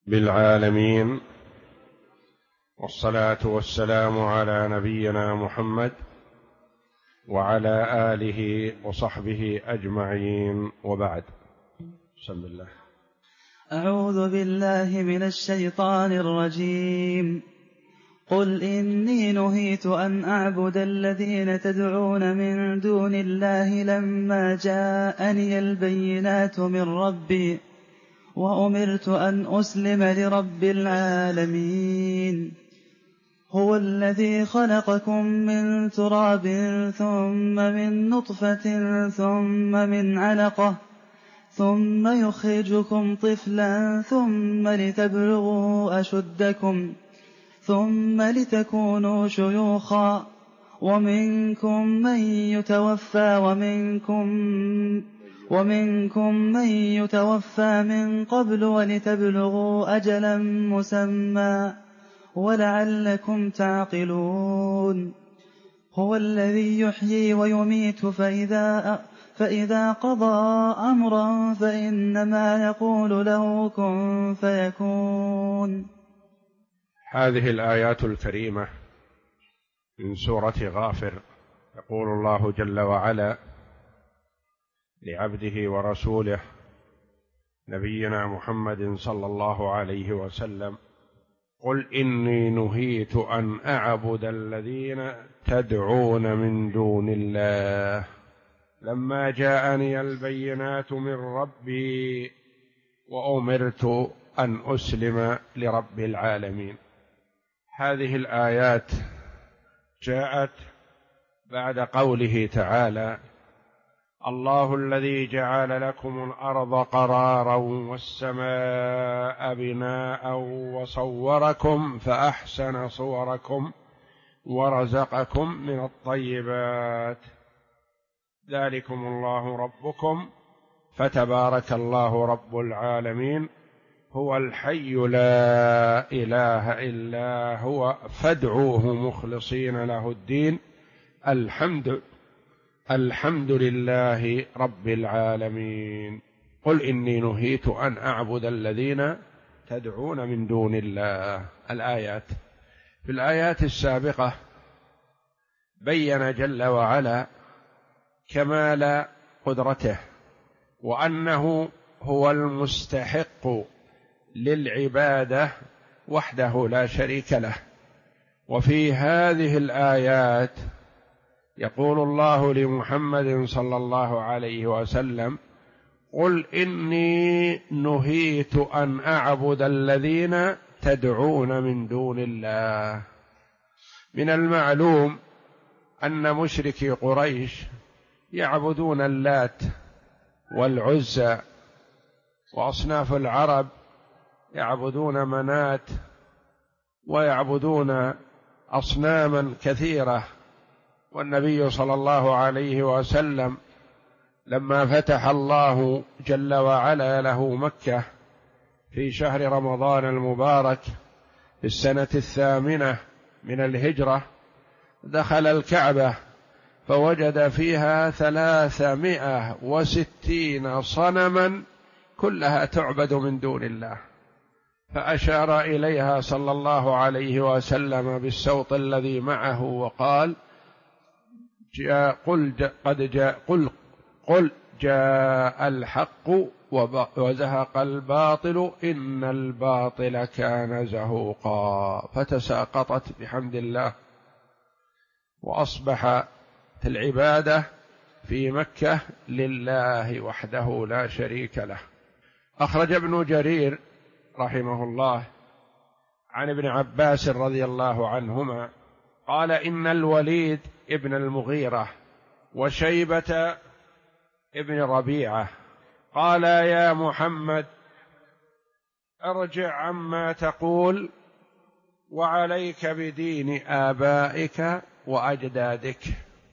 بالعالمين، والصلاة والسلام على نبينا محمد وعلى آله وصحبه أجمعين، وبعد. بسم الله. أعوذ بالله من الشيطان الرجيم. قل إني نهيت أن أعبد الذين تدعون من دون الله لما جاءني البينات من ربي وأمرت أن أسلم لرب العالمين. هو الذي خلقكم من تراب ثم من نطفة ثم من علقة ثم يخرجكم طفلا ثم لتبلغوا أشدكم ثم لتكونوا شيوخا ومنكم من يتوفى من قبل ولتبلغوا أجلا مسمى ولعلكم تعقلون. هو الذي يحيي ويميت فإذا قضى أمرا فإنما يقول له كن فيكون. هذه الآيات الكريمة من سورة غافر، يقول الله جل وعلا لعبده ورسوله نبينا محمد صلى الله عليه وسلم: قل إني نهيت أن أعبد الذين تدعون من دون الله لما جاءني البينات من ربي وأمرت أن أسلم لرب العالمين. هذه الآيات جاءت بعد قوله تعالى: الله الذي جعل لكم الأرض قرارا والسماء بناء وصوركم فأحسن صوركم ورزقكم من الطيبات ذلكم الله ربكم فتبارك الله رب العالمين هو الحي لا إله إلا هو فادعوه مخلصين له الدين الحمد لله رب العالمين. قل إني نهيت أن أعبد الذين تدعون من دون الله. الآيات في الآيات السابقة بين جل وعلا كمال قدرته وأنه هو المستحق للعبادة وحده لا شريك له. وفي هذه الآيات يقول الله لمحمد صلى الله عليه وسلم: قل إني نهيت أن أعبد الذين تدعون من دون الله. من المعلوم أن مشركي قريش يعبدون اللات والعزى، وأصناف العرب يعبدون منات ويعبدون أصناما كثيرة. والنبي صلى الله عليه وسلم لما فتح الله جل وعلا له مكة في شهر رمضان المبارك في السنة 8 من الهجرة، دخل الكعبة فوجد فيها 360 صنما كلها تعبد من دون الله، فأشار إليها صلى الله عليه وسلم بالسوط الذي معه وقال: قل جاء الحق وزهق الباطل إن الباطل كان زهوقا. فتساقطت بحمد الله، وأصبحت العبادة في مكة لله وحده لا شريك له. أخرج ابن جرير رحمه الله عن ابن عباس رضي الله عنهما قال: إن الوليد ابن المغيرة وشيبة ابن ربيعة قال: يا محمد ارجع عما تقول وعليك بدين آبائك وأجدادك.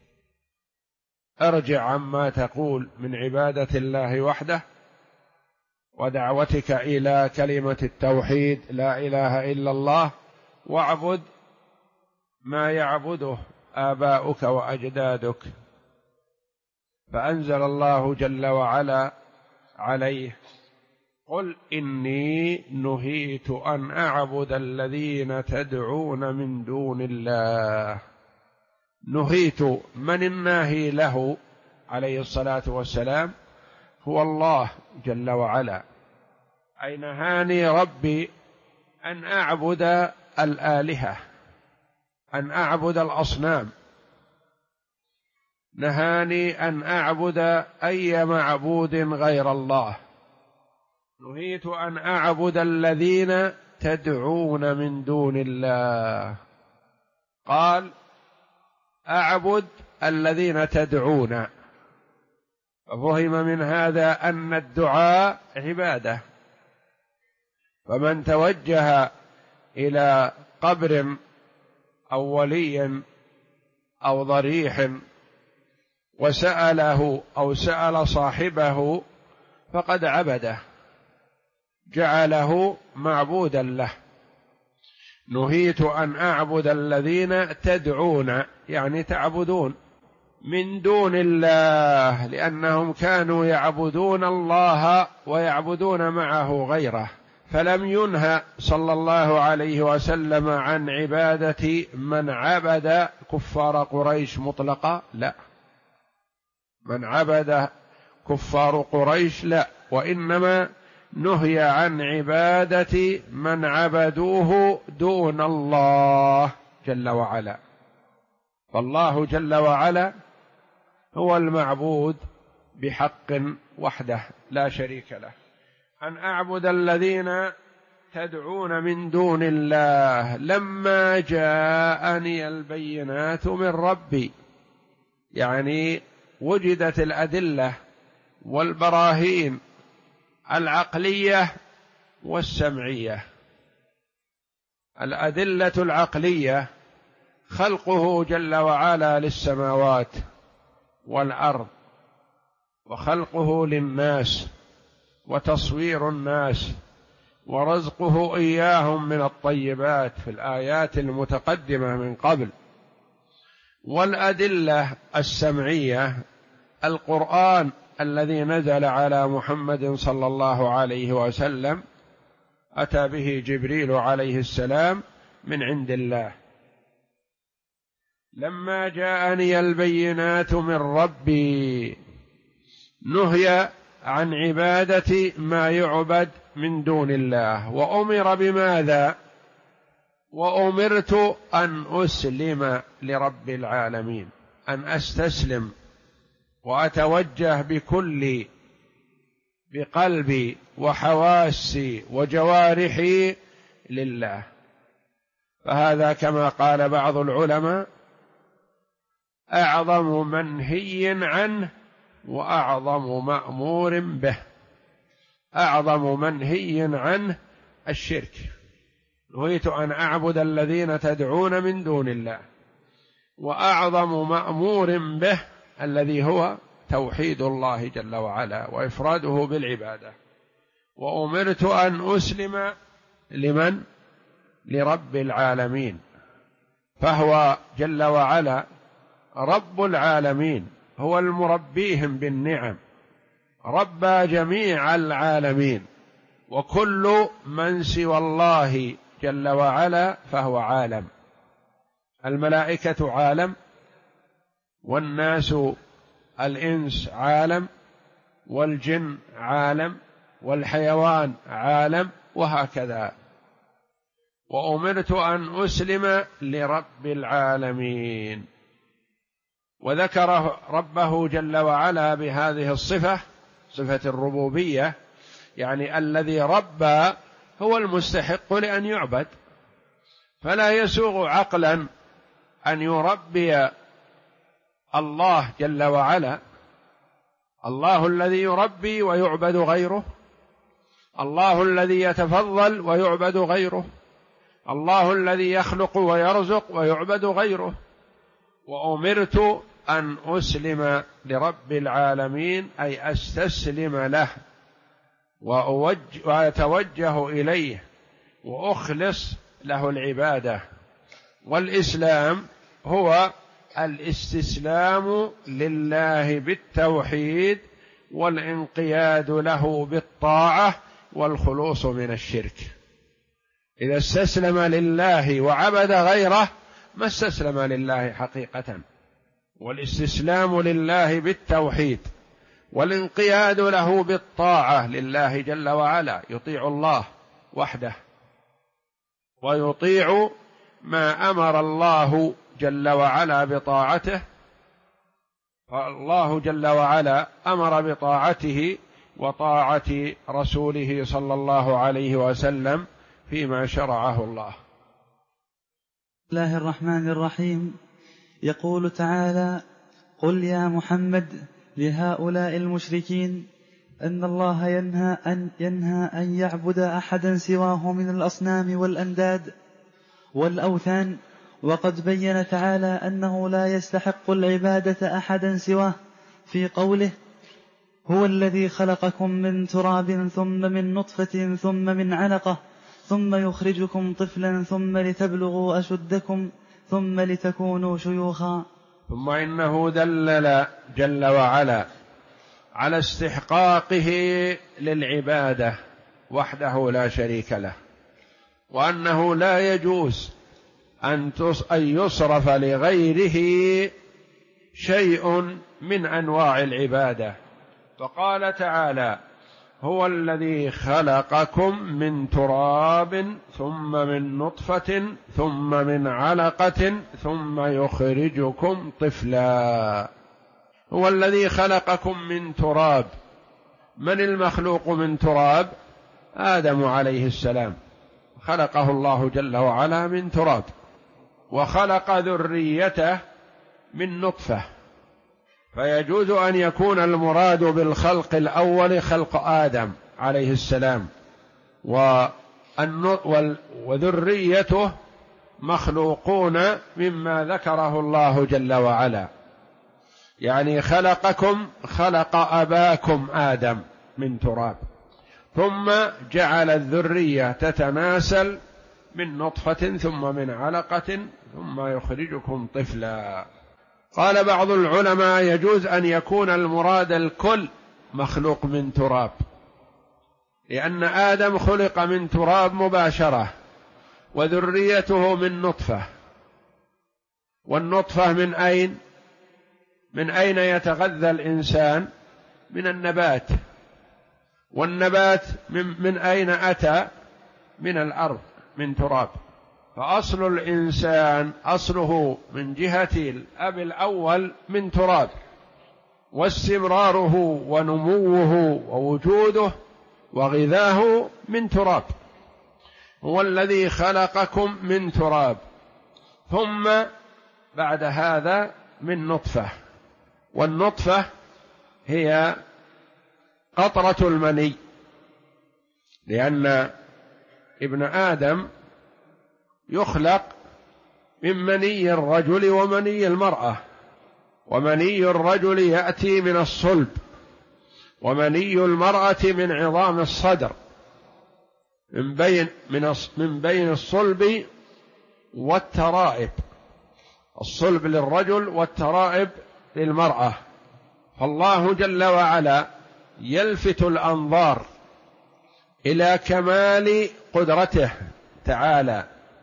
ارجع عما تقول من عبادة الله وحده ودعوتك إلى كلمة التوحيد لا إله إلا الله، واعبد ما يعبده آباؤك وأجدادك. فأنزل الله جل وعلا عليه: قل إني نهيت أن أعبد الذين تدعون من دون الله. نهيت، من الناهي له عليه الصلاة والسلام؟ هو الله جل وعلا، أي نهاني ربي أن أعبد الآلهة، أن أعبد الأصنام، نهاني أن أعبد أي معبود غير الله. نهيت أن أعبد الذين تدعون من دون الله. قال أعبد الذين تدعون، ففهم من هذا أن الدعاء عبادة، فمن توجه إلى قبر أو ولي أو ضريح وسأله أو سأل صاحبه فقد عبده، جعله معبودا له. نهيت أن أعبد الذين تدعون، يعني تعبدون من دون الله، لأنهم كانوا يعبدون الله ويعبدون معه غيره، فلم ينهى صلى الله عليه وسلم عن عبادة من عبد كفار قريش مطلقا، لا، من عبد كفار قريش لا، وإنما نهي عن عبادة من عبدوه دون الله جل وعلا. فالله جل وعلا هو المعبود بحق وحده لا شريك له. أن أعبد الذين تدعون من دون الله لما جاءني البينات من ربي، يعني وجدت الأدلة والبراهين العقلية والسمعية. الأدلة العقلية خلقه جل وعلا للسماوات والأرض، وخلقه للناس، وتصوير الناس، ورزقه إياهم من الطيبات في الآيات المتقدمة من قبل. والأدلة السمعية القرآن الذي نزل على محمد صلى الله عليه وسلم، أتى به جبريل عليه السلام من عند الله. لما جاءني البينات من ربي، نهي عن عبادة ما يعبد من دون الله، وأمر بماذا؟ وأمرت أن أسلم لرب العالمين، أن أستسلم وأتوجه بقلبي وحواسي وجوارحي لله. فهذا كما قال بعض العلماء أعظم منهي عنه وأعظم مأمور به. أعظم منهي عنه الشرك، نهيت أن أعبد الذين تدعون من دون الله، وأعظم مأمور به الذي هو توحيد الله جل وعلا وإفراده بالعبادة. وأمرت أن أسلم لمن؟ لرب العالمين، فهو جل وعلا رب العالمين، هو المربيهم بالنعم، ربى جميع العالمين، وكل من سوى الله جل وعلا فهو عالم. الملائكة عالم، والناس الإنس عالم، والجن عالم، والحيوان عالم، وهكذا. وأمرت أن أسلم لرب العالمين. وذكر ربه جل وعلا بهذه الصفة، صفة الربوبية، يعني الذي ربى هو المستحق لأن يعبد، فلا يسوغ عقلا أن يربي الله جل وعلا، الله الذي يربي ويعبد غيره، الله الذي يتفضل ويعبد غيره، الله الذي يخلق ويرزق ويعبد غيره. وأمرت أن أسلم لرب العالمين، أي أستسلم له وأتوجه إليه وأخلص له العبادة. والإسلام هو الاستسلام لله بالتوحيد والانقياد له بالطاعة والخلوص من الشرك. إذا استسلم لله وعبد غيره ما استسلم لله حقيقة. والاستسلام لله بالتوحيد والانقياد له بالطاعة لله جل وعلا، يطيع الله وحده ويطيع ما أمر الله جل وعلا بطاعته، فالله جل وعلا أمر بطاعته وطاعة رسوله صلى الله عليه وسلم فيما شرعه الله. بسم الله الرحمن الرحيم. يقول تعالى: قل يا محمد لهؤلاء المشركين أن الله ينهى أن يعبد أحدا سواه من الأصنام والأنداد والأوثان، وقد بين تعالى أنه لا يستحق العبادة أحدا سواه في قوله: هو الذي خلقكم من تراب ثم من نطفة ثم من علقة ثم يخرجكم طفلا ثم لتبلغوا أشدكم ثم لتكونوا شيوخا. ثم إنه دلل جل وعلا على استحقاقه للعبادة وحده لا شريك له، وأنه لا يجوز أن يصرف لغيره شيء من أنواع العبادة. فقال تعالى: هو الذي خلقكم من تراب ثم من نطفة ثم من علقة ثم يخرجكم طفلا. هو الذي خلقكم من تراب. من المخلوق من تراب؟ آدم عليه السلام، خلقه الله جل وعلا من تراب، وخلق ذريته من نطفة. فيجوز أن يكون المراد بالخلق الأول خلق آدم عليه السلام، وذريته مخلوقون مما ذكره الله جل وعلا. يعني خلقكم، خلق أباكم آدم من تراب، ثم جعل الذرية تتناسل من نطفة ثم من علقة ثم يخرجكم طفلا. قال بعض العلماء: يجوز أن يكون المراد الكل مخلوق من تراب، لأن آدم خلق من تراب مباشرة، وذريته من نطفة. والنطفة من أين؟ من أين يتغذى الإنسان؟ من النبات. والنبات من أين أتى؟ من الأرض، من تراب. فأصل الإنسان أصله من جهة الأب الأول من تراب، واستمراره ونموه ووجوده وغذاه من تراب. هو الذي خلقكم من تراب، ثم بعد هذا من نطفة. والنطفة هي قطرة المني، لأن ابن آدم يخلق من مني الرجل ومني المرأة، ومني الرجل يأتي من الصلب، ومني المرأة من عظام الصدر، من بين الصلب والترائب. الصلب للرجل والترائب للمرأة. فالله جل وعلا يلفت الأنظار إلى كمال قدرته تعالى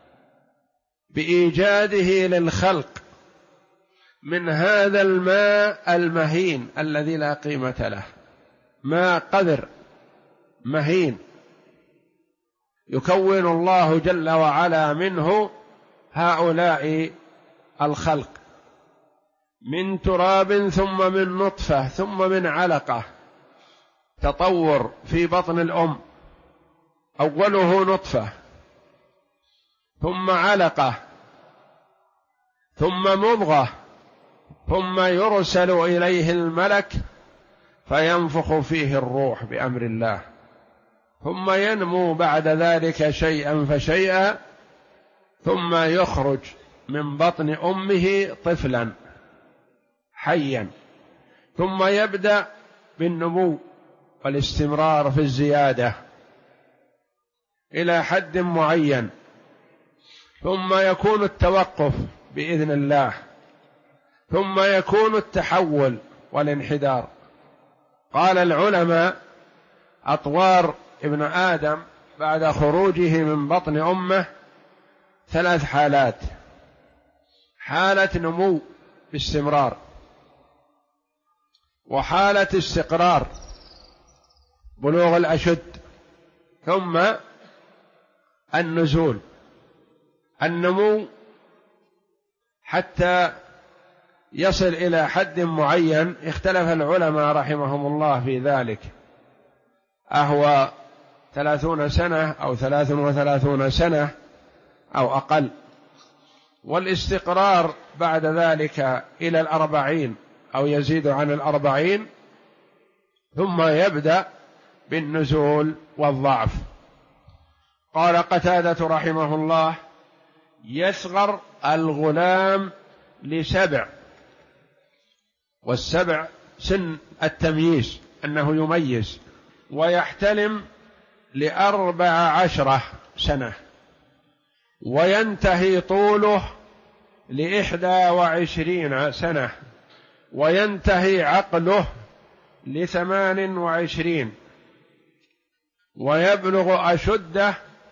بإيجاده للخلق من هذا الماء المهين الذي لا قيمة له، ماء قذر مهين يكون الله جل وعلا منه هؤلاء الخلق، من تراب ثم من نطفة ثم من علقة. تطور في بطن الأم، أوله نطفة ثم علقة ثم مضغة، ثم يرسل إليه الملك فينفخ فيه الروح بأمر الله، ثم ينمو بعد ذلك شيئا فشيئا، ثم يخرج من بطن أمه طفلا حيا، ثم يبدأ بالنمو والاستمرار في الزيادة إلى حد معين، ثم يكون التوقف بإذن الله، ثم يكون التحول والانحدار. قال العلماء: أطوار ابن آدم بعد خروجه من بطن أمه 3 حالات: حالة نمو باستمرار، وحالة استقرار بلوغ الأشد، ثم النزول. النمو حتى يصل إلى حد معين اختلف العلماء رحمهم الله في ذلك، أهو 30 سنة أو 33 سنة أو أقل. والاستقرار بعد ذلك إلى 40 أو يزيد عن 40، ثم يبدأ بالنزول والضعف. قال قتادة رحمه الله: يصغر الغلام ل7، والسبع سن التمييز أنه يميز، ويحتلم ل14 سنة، وينتهي طوله ل21 سنة، وينتهي عقله ل28، ويبلغ أشده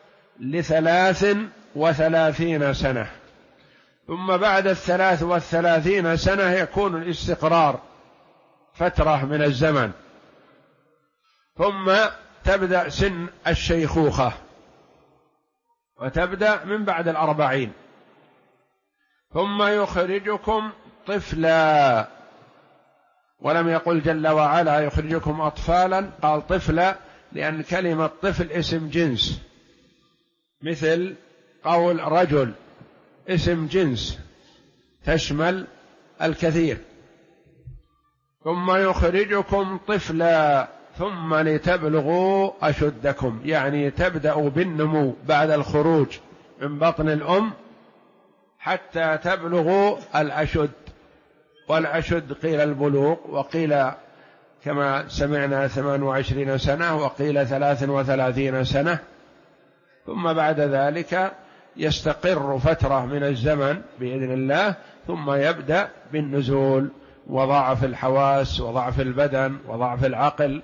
ل33 سنة. ثم بعد 33 سنة يكون الاستقرار فترة من الزمن، ثم تبدأ سن الشيخوخة، وتبدأ من بعد 40. ثم يخرجكم طفلا، ولم يقل جل وعلا يخرجكم أطفالا، قال طفلا لأن كلمة طفل اسم جنس، مثل قول رجل اسم جنس تشمل الكثير. ثم يخرجكم طفلا ثم لتبلغوا أشدكم، يعني تبدأوا بالنمو بعد الخروج من بطن الأم حتى تبلغوا الأشد. والأشد قيل البلوغ، وقيل كما سمعنا 28 سنة، وقيل 33 سنة. ثم بعد ذلك يستقر فترة من الزمن بإذن الله، ثم يبدأ بالنزول وضعف الحواس وضعف البدن وضعف العقل،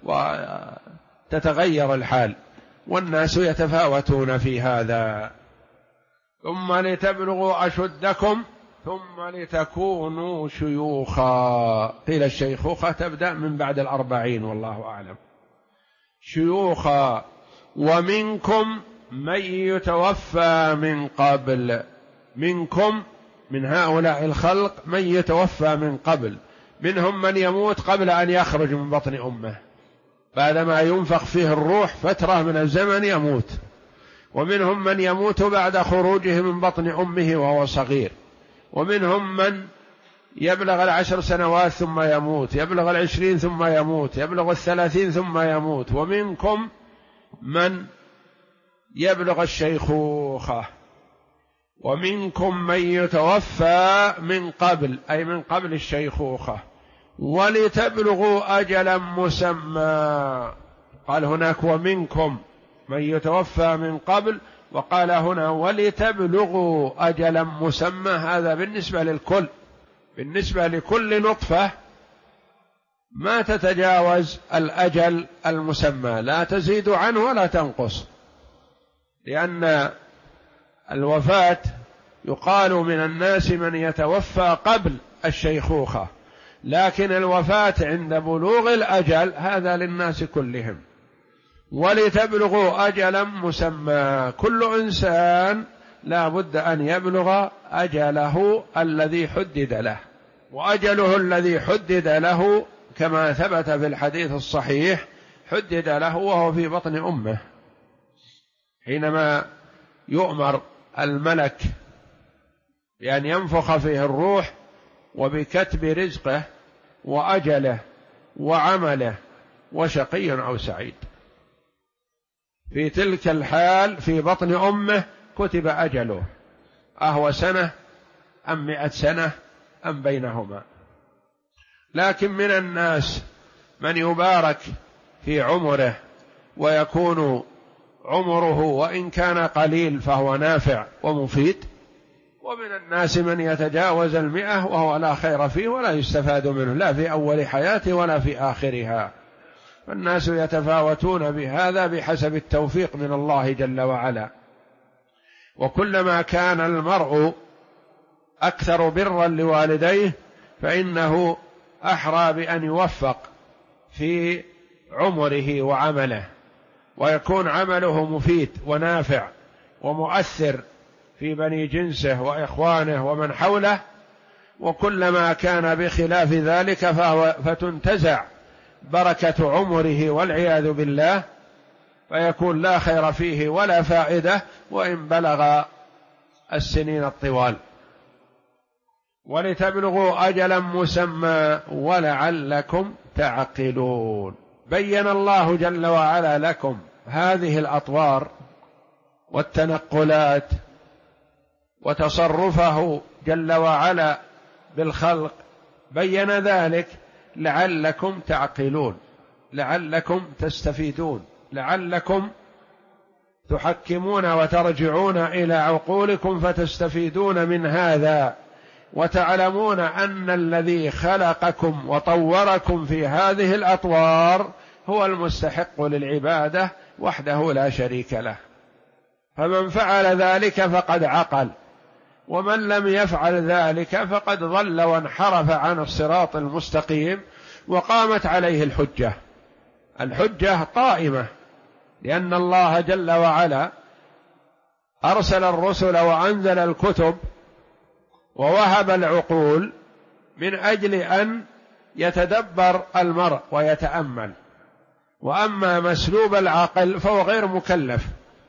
وتتغير الحال، والناس يتفاوتون في هذا. ثم لتبلغوا أشدكم ثم لتكونوا شيوخا، قيل الشيخوخة تبدأ من بعد 40 والله أعلم. شيوخا ومنكم من يتوفى من قبل، منكم من هؤلاء الخلق من يتوفى من قبل، منهم من يموت قبل أن يخرج من بطن أمه، بعدما ينفخ فيه الروح فترة من الزمن يموت. ومنهم من يموت بعد خروجه من بطن أمه وهو صغير. ومنهم من يبلغ 10 سنوات ثم يموت، يبلغ 20 ثم يموت، يبلغ 30 ثم يموت. ومنكم من يبلغ الشيخوخة. ومنكم من يتوفى من قبل، أي من قبل الشيخوخة، ولتبلغوا أجلا مسمى. قال هناك ومنكم من يتوفى من قبل، وقال هنا ولتبلغوا أجلا مسمى. هذا بالنسبة للكل، بالنسبة لكل نطفة ما تتجاوز الأجل المسمى، لا تزيد عنه ولا تنقص، لأن الوفاة يقال من الناس من يتوفى قبل الشيخوخة، لكن الوفاة عند بلوغ الأجل هذا للناس كلهم. ولتبلغوا أجلا مسمى، كل إنسان لا بد أن يبلغ أجله الذي حدد له، وأجله الذي حدد له كما ثبت في الحديث الصحيح حدد له وهو في بطن أمه، حينما يؤمر الملك بأن ينفخ فيه الروح وبكتب رزقه وأجله وعمله وشقي أو سعيد. في تلك الحال في بطن أمه كتب أجله، أهو سنة أم 100 سنة أم بينهما. لكن من الناس من يبارك في عمره ويكون عمره وإن كان قليل فهو نافع ومفيد، ومن الناس من يتجاوز 100 وهو لا خير فيه ولا يستفاد منه لا في أول حياته ولا في آخرها. فالناس يتفاوتون بهذا بحسب التوفيق من الله جل وعلا. وكلما كان المرء أكثر برا لوالديه فإنه أحرى بأن يوفق في عمره وعمله، ويكون عمله مفيد ونافع ومؤثر في بني جنسه وإخوانه ومن حوله. وكلما كان بخلاف ذلك فتنتزع بركة عمره والعياذ بالله، فيكون لا خير فيه ولا فائدة وإن بلغ السنين الطوال. ولتبلغوا أجلا مسمى ولعلكم تعقلون. بين الله جل وعلا لكم هذه الأطوار والتنقلات وتصرفه جل وعلا بالخلق، بين ذلك لعلكم تعقلون، لعلكم تستفيدون، لعلكم تحكمون وترجعون إلى عقولكم فتستفيدون من هذا، وتعلمون أن الذي خلقكم وطوركم في هذه الأطوار هو المستحق للعبادة وحده لا شريك له. فمن فعل ذلك فقد عقل، ومن لم يفعل ذلك فقد ضل وانحرف عن الصراط المستقيم، وقامت عليه الحجة. الحجة قائمة، لأن الله جل وعلا أرسل الرسل وأنزل الكتب ووهب العقول من أجل أن يتدبر المرء ويتأمل. وأما مسلوب العقل فهو غير مكلف.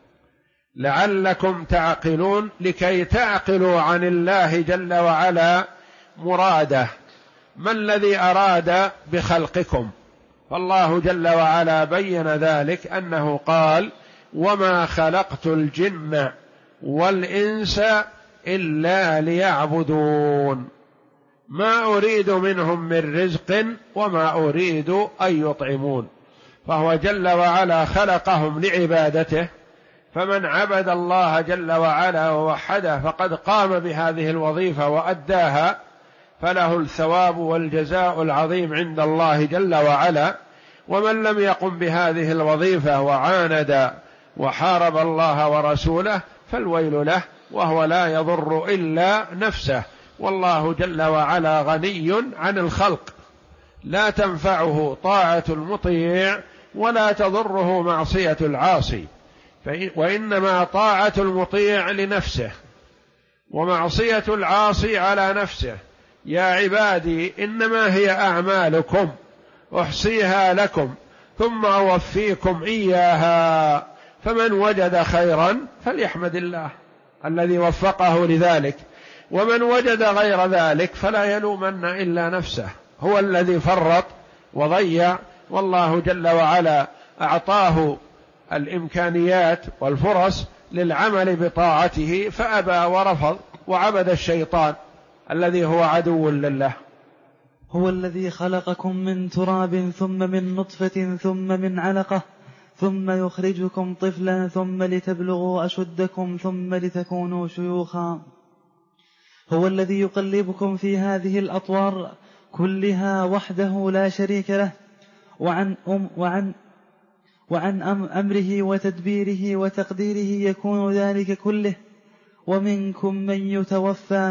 لعلكم تعقلون، لكي تعقلوا عن الله جل وعلا مراده. ما الذي أراد بخلقكم؟ فالله جل وعلا بين ذلك أنه قال: وما خلقت الجن والإنس إلا ليعبدون ما أريد منهم من رزق وما أريد أن يطعمون. فهو جل وعلا خلقهم لعبادته، فمن عبد الله جل وعلا ووحده فقد قام بهذه الوظيفة وأداها، فله الثواب والجزاء العظيم عند الله جل وعلا. ومن لم يقم بهذه الوظيفة وعاند وحارب الله ورسوله فالويل له، وهو لا يضر إلا نفسه. والله جل وعلا غني عن الخلق، لا تنفعه طاعة المطيع ولا تضره معصية العاصي، وإنما طاعة المطيع لنفسه ومعصية العاصي على نفسه. يا عبادي إنما هي أعمالكم أحصيها لكم ثم أوفيكم إياها، فمن وجد خيرا فليحمد الله الذي وفقه لذلك، ومن وجد غير ذلك فلا يلومن إلا نفسه، هو الذي فرط وضيع، والله جل وعلا أعطاه الإمكانيات والفرص للعمل بطاعته فأبى ورفض وعبد الشيطان الذي هو عدو لله. هو الذي خلقكم من تراب ثم من نطفة ثم من علقة ثم يخرجكم طفلا ثم لتبلغوا أشدكم ثم لتكونوا شيوخا. هو الذي يقلبكم في هذه الأطوار كلها وحده لا شريك له، وعن أمره وتدبيره وتقديره يكون ذلك كله. ومنكم من يتوفى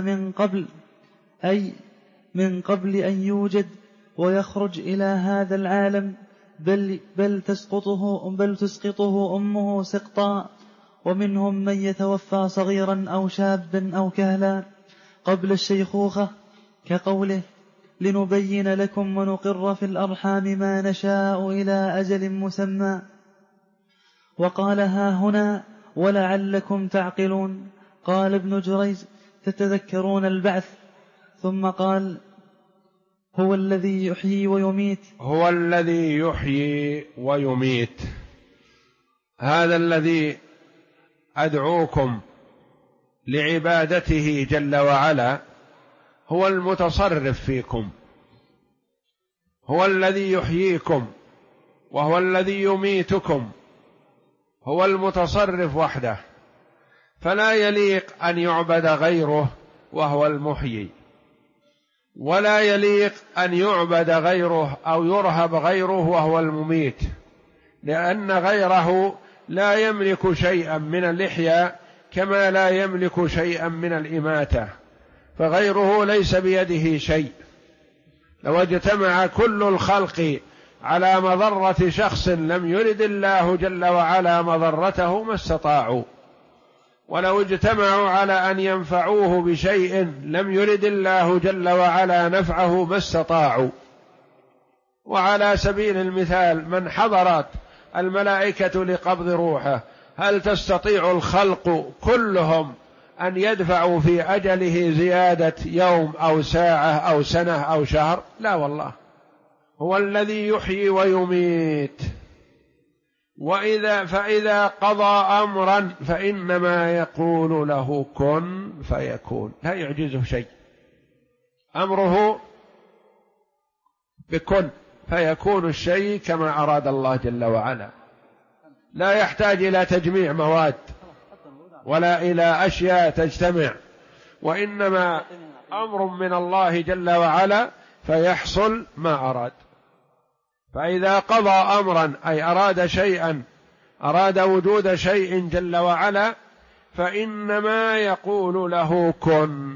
من قبل أن يوجد ويخرج إلى هذا العالم، بل تسقطه أمه سقطا. ومنهم من يتوفى صغيرا أو شابا أو كهلا قبل الشيخوخة، كقوله: لنبين لكم ونقر في الأرحام ما نشاء إلى أجل مسمى. وقال: ها هنا ولعلكم تعقلون. قال ابن جريج: تتذكرون البعث. ثم قال: هو الذي يحيي ويميت. هو الذي يحيي ويميت، هذا الذي أدعوكم لعبادته جل وعلا هو المتصرف فيكم، هو الذي يحييكم وهو الذي يميتكم، هو المتصرف وحده، فلا يليق أن يعبد غيره وهو المحيي. ولا يليق أن يعبد غيره أو يرهب غيره وهو المميت، لأن غيره لا يملك شيئا من الإحياء كما لا يملك شيئا من الإماتة، فغيره ليس بيده شيء. لو اجتمع كل الخلق على مضرة شخص لم يرد الله جل وعلا مضرته ما استطاعوا، ولو اجتمعوا على أن ينفعوه بشيء لم يرد الله جل وعلا نفعه ما استطاعوا. وعلى سبيل المثال من حضرت الملائكة لقبض روحه، هل تستطيع الخلق كلهم أن يدفعوا في أجله زيادة يوم أو ساعة أو سنة أو شهر؟ لا والله، هو الذي يحيي ويميت. فإذا قضى أمرا فإنما يقول له كن فيكون، لا يعجزه شيء، أمره بكن فيكون الشيء كما أراد الله جل وعلا، لا يحتاج إلى تجميع مواد ولا إلى أشياء تجتمع، وإنما أمر من الله جل وعلا فيحصل ما أراد. فإذا قضى أمرا أي أراد شيئا، أراد وجود شيء جل وعلا، فإنما يقول له كن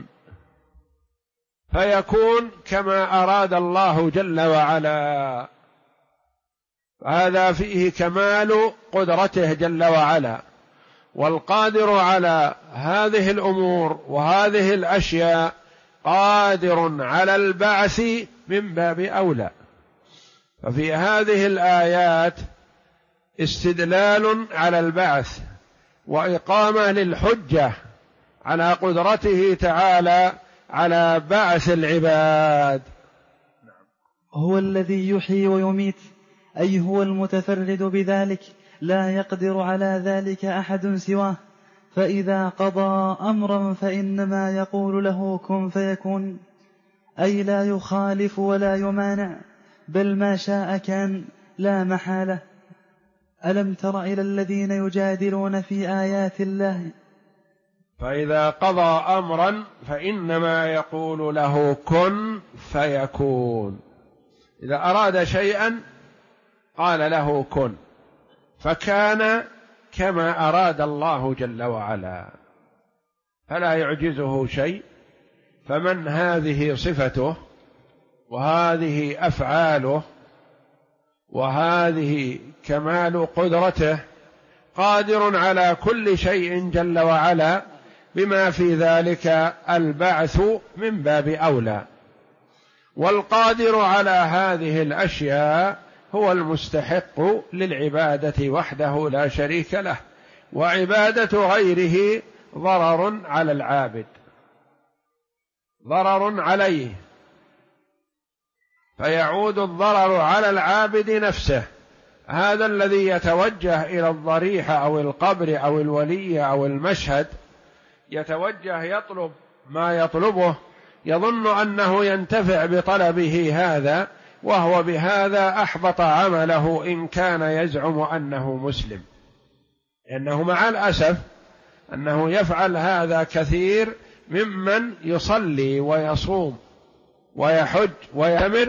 فيكون كما أراد الله جل وعلا. هذا فيه كمال قدرته جل وعلا، والقادر على هذه الأمور وهذه الأشياء قادر على البعث من باب أولى. ففي هذه الآيات استدلال على البعث وإقامة للحجة على قدرته تعالى على بعث العباد. هو الذي يحيي ويميت، أي هو المتفرد بذلك، لا يقدر على ذلك أحد سواه. فإذا قضى أمرا فإنما يقول له كن فيكون، أي لا يخالف ولا يمانع، بل ما شاء كان لا محالة. ألم تر إلى الذين يجادلون في آيات الله؟ فإذا قضى أمرا فإنما يقول له كن فيكون. إذا أراد شيئا قال له كن فكان كما أراد الله جل وعلا، فلا يعجزه شيء. فمن هذه صفته وهذه أفعاله وهذه كمال قدرته، قادر على كل شيء جل وعلا، بما في ذلك البعث من باب أولى. والقادر على هذه الأشياء هو المستحق للعبادة وحده لا شريك له، وعبادة غيره ضرر على العابد، ضرر عليه، فيعود الضرر على العابد نفسه. هذا الذي يتوجه إلى الضريحة أو القبر أو الولي أو المشهد، يتوجه يطلب ما يطلبه، يظن أنه ينتفع بطلبه هذا، وهو بهذا أحبط عمله إن كان يزعم أنه مسلم. لأنه مع الأسف أنه يفعل هذا كثير ممن يصلي ويصوم ويحج ويأمر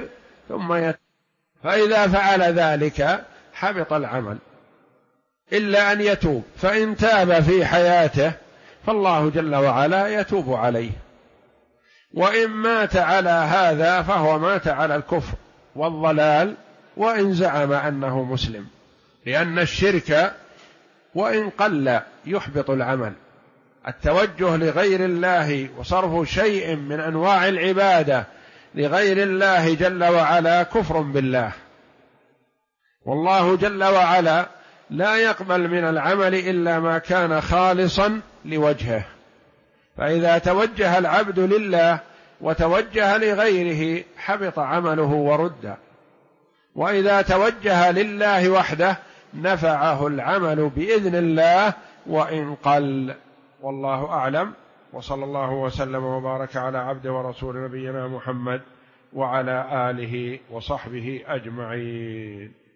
فإذا فعل ذلك حبط العمل، إلا أن يتوب، فإن تاب في حياته فالله جل وعلا يتوب عليه، وإن مات على هذا فهو مات على الكفر والضلال، وإن زعم أنه مسلم، لأن الشرك وإن قل يحبط العمل. التوجه لغير الله وصرف شيء من أنواع العبادة لغير الله جل وعلا كفر بالله، والله جل وعلا لا يقبل من العمل إلا ما كان خالصا لوجهه. فإذا توجه العبد لله وتوجه لغيره حبط عمله ورد، وإذا توجه لله وحده نفعه العمل بإذن الله وإن قل. والله أعلم، وصلى الله وسلم وبارك على عبد ورسول نبينا محمد وعلى آله وصحبه أجمعين.